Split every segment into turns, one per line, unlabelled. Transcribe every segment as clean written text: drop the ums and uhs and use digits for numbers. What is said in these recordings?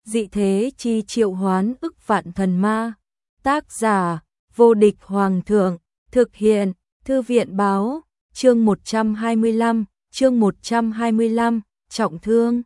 Dị thế chi triệu hoán ức vạn thần ma. Tác giả, vô địch hoàng thượng. Thực hiện, thư viện báo. Chương 125, trọng thương.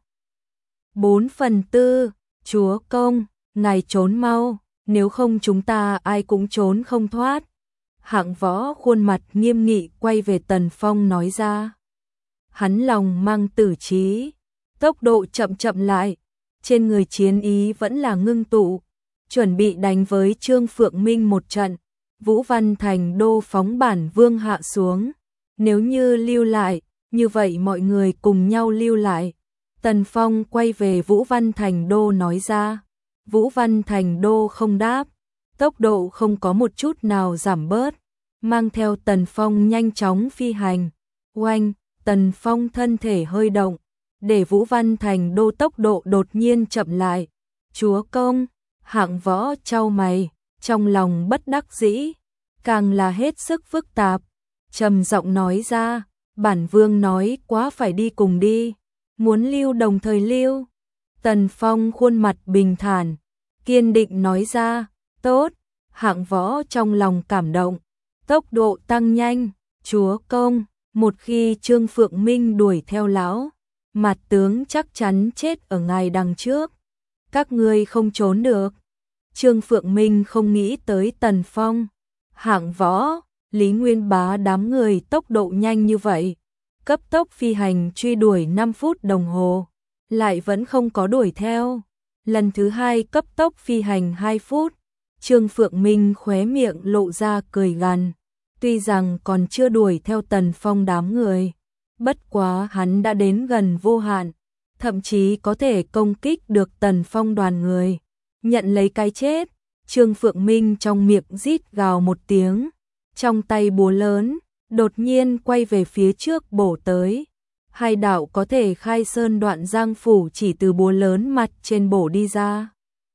4/4, chúa công, ngài trốn mau, nếu không chúng ta ai cũng trốn không thoát. Hạng Võ khuôn mặt nghiêm nghị quay về Tần Phong nói ra. Hắn lòng mang tử trí, tốc độ chậm chậm lại, trên người chiến ý vẫn là ngưng tụ, chuẩn bị đánh với Trương Phượng Minh một trận. Vũ Văn Thành Đô phóng bản vương hạ xuống, nếu như lưu lại, như vậy mọi người cùng nhau lưu lại. Tần Phong quay về Vũ Văn Thành Đô nói ra. Vũ Văn Thành Đô không đáp, tốc độ không có một chút nào giảm bớt, mang theo Tần Phong nhanh chóng phi hành. Oanh, Tần Phong thân thể hơi động, để Vũ Văn Thành Đô tốc độ đột nhiên chậm lại. Chúa công, Hạng Võ chau mày, trong lòng bất đắc dĩ, càng là hết sức phức tạp, trầm giọng nói ra, bản vương nói quá phải đi cùng đi, muốn lưu đồng thời lưu. Tần Phong khuôn mặt bình thản, kiên định nói ra, tốt. Hạng Võ trong lòng cảm động, tốc độ tăng nhanh. Chúa công, một khi Trương Phượng Minh đuổi theo lão, mặt tướng chắc chắn chết ở ngài đằng trước, các ngươi không trốn được. Trương Phượng Minh không nghĩ tới Tần Phong, Hạng Võ, Lý Nguyên Bá đám người tốc độ nhanh như vậy, cấp tốc phi hành truy đuổi 5 phút đồng hồ, lại vẫn không có đuổi theo. Lần thứ hai cấp tốc phi hành 2 phút, Trương Phượng Minh khóe miệng lộ ra cười gằn. Tuy rằng còn chưa đuổi theo Tần Phong đám người, bất quá hắn đã đến gần vô hạn, thậm chí có thể công kích được Tần Phong đoàn người, nhận lấy cái chết. Trương Phượng Minh trong miệng rít gào một tiếng, trong tay búa lớn, đột nhiên quay về phía trước bổ tới. Hai đạo có thể khai sơn đoạn giang phủ chỉ từ búa lớn mặt trên bổ đi ra.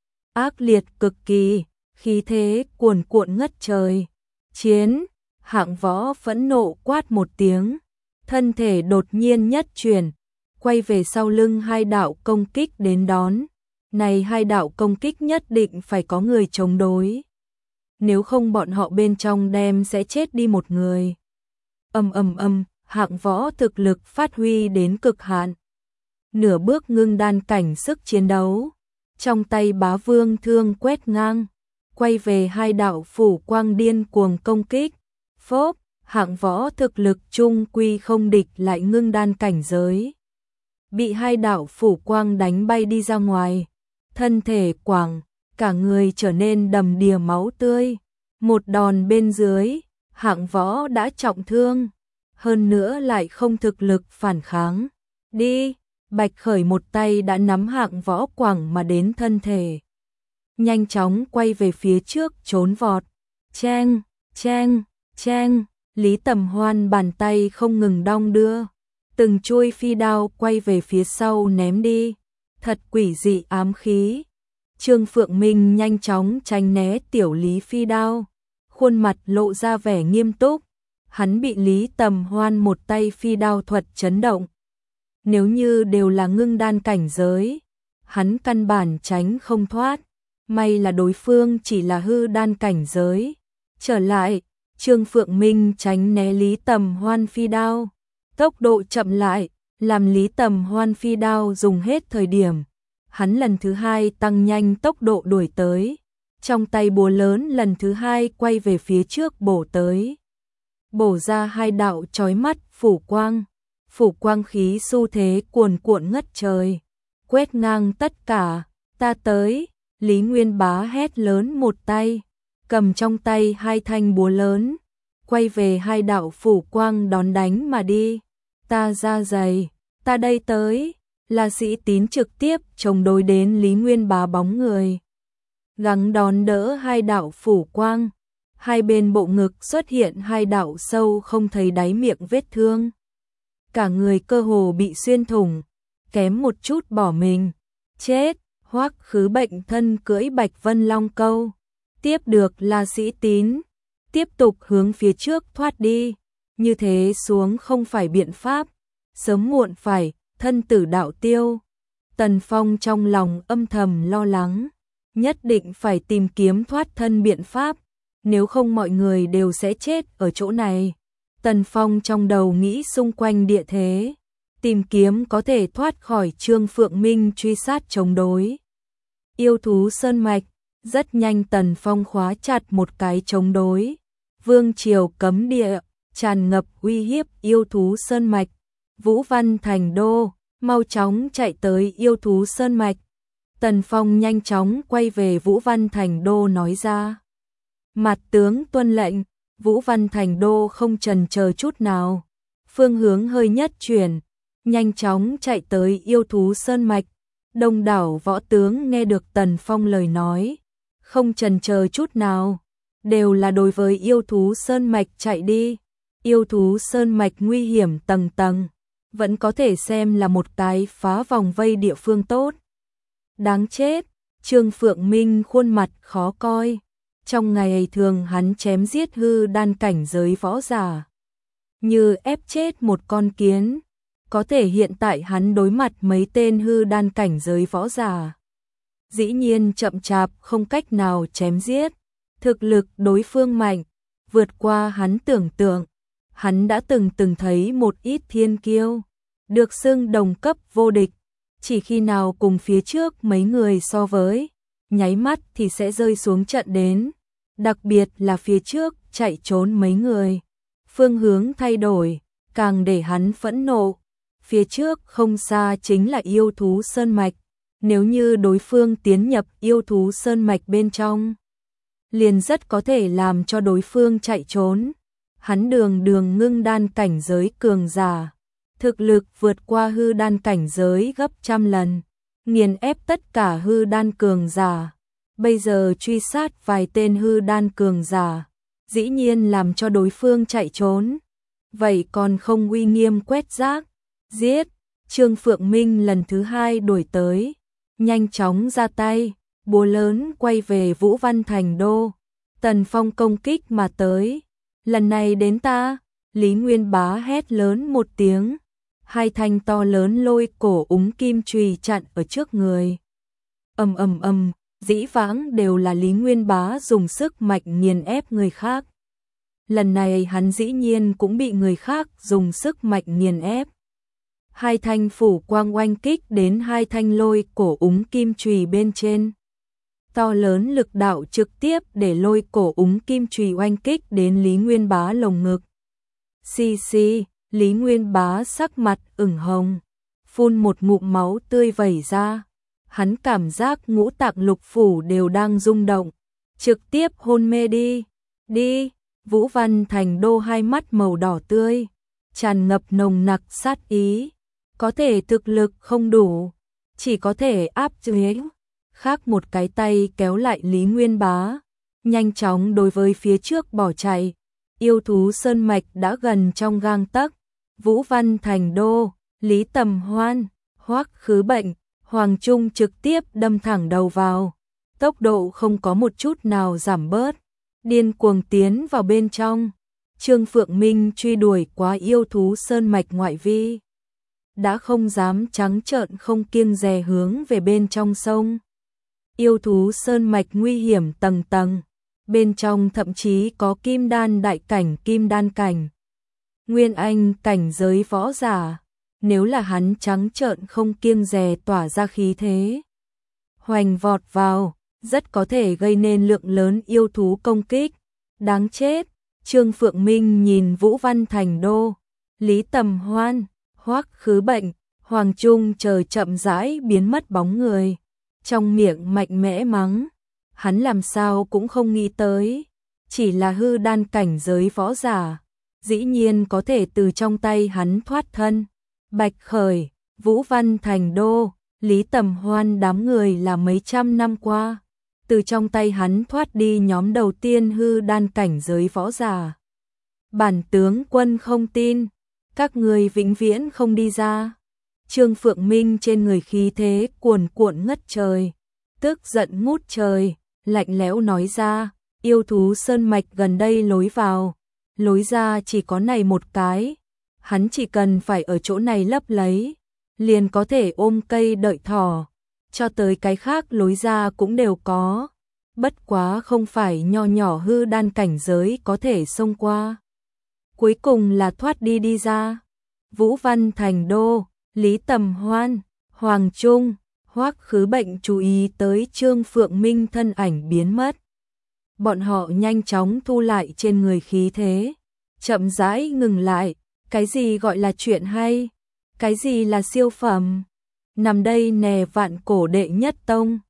Ác liệt cực kỳ, khí thế cuồn cuộn ngất trời. Chiến! Hạng Võ phẫn nộ quát một tiếng, thân thể đột nhiên nhất chuyển, quay về sau lưng hai đạo công kích đến đón. Này hai đạo công kích nhất định phải có người chống đối, nếu không bọn họ bên trong đem sẽ chết đi một người. Hạng Võ thực lực phát huy đến cực hạn, nửa bước ngưng đan cảnh sức chiến đấu, trong tay Bá Vương thương quét ngang, quay về hai đạo phủ quang điên cuồng công kích. Phốp, Hạng Võ thực lực trung quy không địch lại ngưng đan cảnh giới, bị hai đạo phủ quang đánh bay đi ra ngoài, thân thể quẳng, cả người trở nên đầm đìa máu tươi. Một đòn bên dưới, Hạng Võ đã trọng thương, hơn nữa lại không thực lực phản kháng. Đi, Bạch Khởi một tay đã nắm Hạng Võ quẳng mà đến thân thể, nhanh chóng quay về phía trước trốn vọt. Cheng, cheng, cheng, Lý Tầm Hoan bàn tay không ngừng đong đưa, từng chuôi phi đao quay về phía sau ném đi, thật quỷ dị ám khí. Trương Phượng Minh nhanh chóng tránh né tiểu Lý phi đao, khuôn mặt lộ ra vẻ nghiêm túc, hắn bị Lý Tầm Hoan một tay phi đao thuật chấn động. Nếu như đều là ngưng đan cảnh giới, hắn căn bản tránh không thoát, may là đối phương chỉ là hư đan cảnh giới. Trở lại, Trương Phượng Minh tránh né Lý Tầm Hoan phi đao, tốc độ chậm lại, làm Lý Tầm Hoan phi đao dùng hết thời điểm, hắn lần thứ hai tăng nhanh tốc độ đuổi tới, trong tay búa lớn lần thứ hai quay về phía trước bổ tới, bổ ra hai đạo chói mắt phủ quang khí xu thế cuồn cuộn ngất trời, quét ngang tất cả. Ta tới! Lý Nguyên Bá hét lớn một tay, cầm trong tay hai thanh búa lớn, quay về hai đạo phủ quang đón đánh mà đi. Ta ra giày, ta đây tới! Là Sĩ Tín trực tiếp chống đối đến Lý Nguyên Bá bóng người, gắng đón đỡ hai đạo phủ quang. Hai bên bộ ngực xuất hiện hai đạo sâu không thấy đáy miệng vết thương, cả người cơ hồ bị xuyên thủng, kém một chút bỏ mình. Chết! Hoắc Khứ bệnh thân cưỡi Bạch Vân Long câu, tiếp được là Sĩ Tín, tiếp tục hướng phía trước thoát đi. Như thế xuống không phải biện pháp, sớm muộn phải thân tử đạo tiêu. Tần Phong trong lòng âm thầm lo lắng, nhất định phải tìm kiếm thoát thân biện pháp, nếu không mọi người đều sẽ chết ở chỗ này. Tần Phong trong đầu nghĩ xung quanh địa thế, tìm kiếm có thể thoát khỏi Trương Phượng Minh truy sát chống đối. Yêu thú sơn mạch, rất nhanh Tần Phong khóa chặt một cái chống đối. Vương triều cấm địa, tràn ngập uy hiếp yêu thú sơn mạch. Vũ Văn Thành Đô, mau chóng chạy tới yêu thú sơn mạch. Tần Phong nhanh chóng quay về Vũ Văn Thành Đô nói ra. Mặt tướng tuân lệnh. Vũ Văn Thành Đô không chần chờ chút nào, phương hướng hơi nhất chuyển, nhanh chóng chạy tới yêu thú sơn mạch. Đông đảo võ tướng nghe được Tần Phong lời nói, không chần chờ chút nào, đều là đối với yêu thú sơn mạch chạy đi. Yêu thú sơn mạch nguy hiểm tầng tầng, vẫn có thể xem là một cái phá vòng vây địa phương tốt. Đáng chết, Trương Phượng Minh khuôn mặt khó coi. Trong ngày thường hắn chém giết hư đan cảnh giới võ giả, như ép chết một con kiến, có thể hiện tại hắn đối mặt mấy tên hư đan cảnh giới võ giả, dĩ nhiên chậm chạp không cách nào chém giết. Thực lực đối phương mạnh, vượt qua hắn tưởng tượng. Hắn đã từng thấy một ít thiên kiêu, được xưng đồng cấp vô địch, chỉ khi nào cùng phía trước mấy người so với, nháy mắt thì sẽ rơi xuống trận đến. Đặc biệt là phía trước chạy trốn mấy người, phương hướng thay đổi, càng để hắn phẫn nộ. Phía trước không xa chính là yêu thú sơn mạch, nếu như đối phương tiến nhập yêu thú sơn mạch bên trong, liền rất có thể làm cho đối phương chạy trốn. Hắn đường ngưng đan cảnh giới cường giả, thực lực vượt qua hư đan cảnh giới gấp trăm lần, nghiền ép tất cả hư đan cường giả. Bây giờ truy sát vài tên hư đan cường giả, dĩ nhiên làm cho đối phương chạy trốn. Vậy còn không uy nghiêm quét rác, giết. Trương Phượng Minh lần thứ hai đuổi tới, nhanh chóng ra tay, búa lớn quay về Vũ Văn Thành Đô. Tần Phong công kích mà tới, lần này đến ta. Lý Nguyên Bá hét lớn một tiếng, hai thanh to lớn lôi cổ úng kim chùy chặn ở trước người. Ầm ầm ầm, dĩ vãng đều là Lý Nguyên Bá dùng sức mạnh nghiền ép người khác. Lần này hắn dĩ nhiên cũng bị người khác dùng sức mạnh nghiền ép. Hai thanh phủ quang oanh kích đến hai thanh lôi cổ úng kim chùy bên trên. To lớn lực đạo trực tiếp để lôi cổ úng kim chùy oanh kích đến Lý Nguyên Bá lồng ngực. Xì xì, Lý Nguyên Bá sắc mặt ửng hồng, phun một ngụm máu tươi vẩy ra. Hắn cảm giác ngũ tạng lục phủ đều đang rung động, trực tiếp hôn mê đi. Đi. Vũ Văn Thành Đô hai mắt màu đỏ tươi, tràn ngập nồng nặc sát ý. Có thể thực lực không đủ, chỉ có thể áp chế. Khác một cái tay kéo lại Lý Nguyên Bá, nhanh chóng đối với phía trước bỏ chạy. Yêu thú sơn mạch đã gần trong gang tấc. Vũ Văn Thành Đô, Lý Tầm Hoan, Hoắc Khứ Bệnh, Hoàng Trung trực tiếp đâm thẳng đầu vào, tốc độ không có một chút nào giảm bớt, điên cuồng tiến vào bên trong. Trương Phượng Minh truy đuổi quá yêu thú sơn mạch ngoại vi, đã không dám trắng trợn không kiêng dè hướng về bên trong sông. Yêu thú sơn mạch nguy hiểm tầng tầng, bên trong thậm chí có kim đan đại cảnh, kim đan cảnh, nguyên anh cảnh giới võ giả. Nếu là hắn trắng trợn không kiêng dè tỏa ra khí thế, hoành vọt vào, rất có thể gây nên lượng lớn yêu thú công kích. Đáng chết. Trương Phượng Minh nhìn Vũ Văn Thành Đô, Lý Tầm Hoan, Hoắc Khứ Bệnh, Hoàng Trung chờ chậm rãi biến mất bóng người, trong miệng mạnh mẽ mắng. Hắn làm sao cũng không nghĩ tới, chỉ là hư đan cảnh giới võ giả, dĩ nhiên có thể từ trong tay hắn thoát thân. Bạch Khởi, Vũ Văn Thành Đô, Lý Tầm Hoan đám người là mấy trăm năm qua, từ trong tay hắn thoát đi nhóm đầu tiên hư đan cảnh giới võ giả. Bản tướng quân không tin, các người vĩnh viễn không đi ra. Trương Phượng Minh trên người khí thế cuồn cuộn ngất trời, tức giận ngút trời, lạnh lẽo nói ra, yêu thú sơn mạch gần đây lối vào, lối ra chỉ có này một cái. Hắn chỉ cần phải ở chỗ này lấp lấy, liền có thể ôm cây đợi thỏ, cho tới cái khác lối ra cũng đều có, bất quá không phải nho nhỏ hư đan cảnh giới có thể xông qua. Cuối cùng là thoát đi ra. Vũ Văn Thành Đô, Lý Tầm Hoan, Hoàng Trung, Hoắc Khứ Bệnh chú ý tới Trương Phượng Minh thân ảnh biến mất. Bọn họ nhanh chóng thu lại trên người khí thế, chậm rãi ngừng lại, cái gì gọi là chuyện hay, cái gì là siêu phẩm, nằm đây nè vạn cổ đệ nhất tông.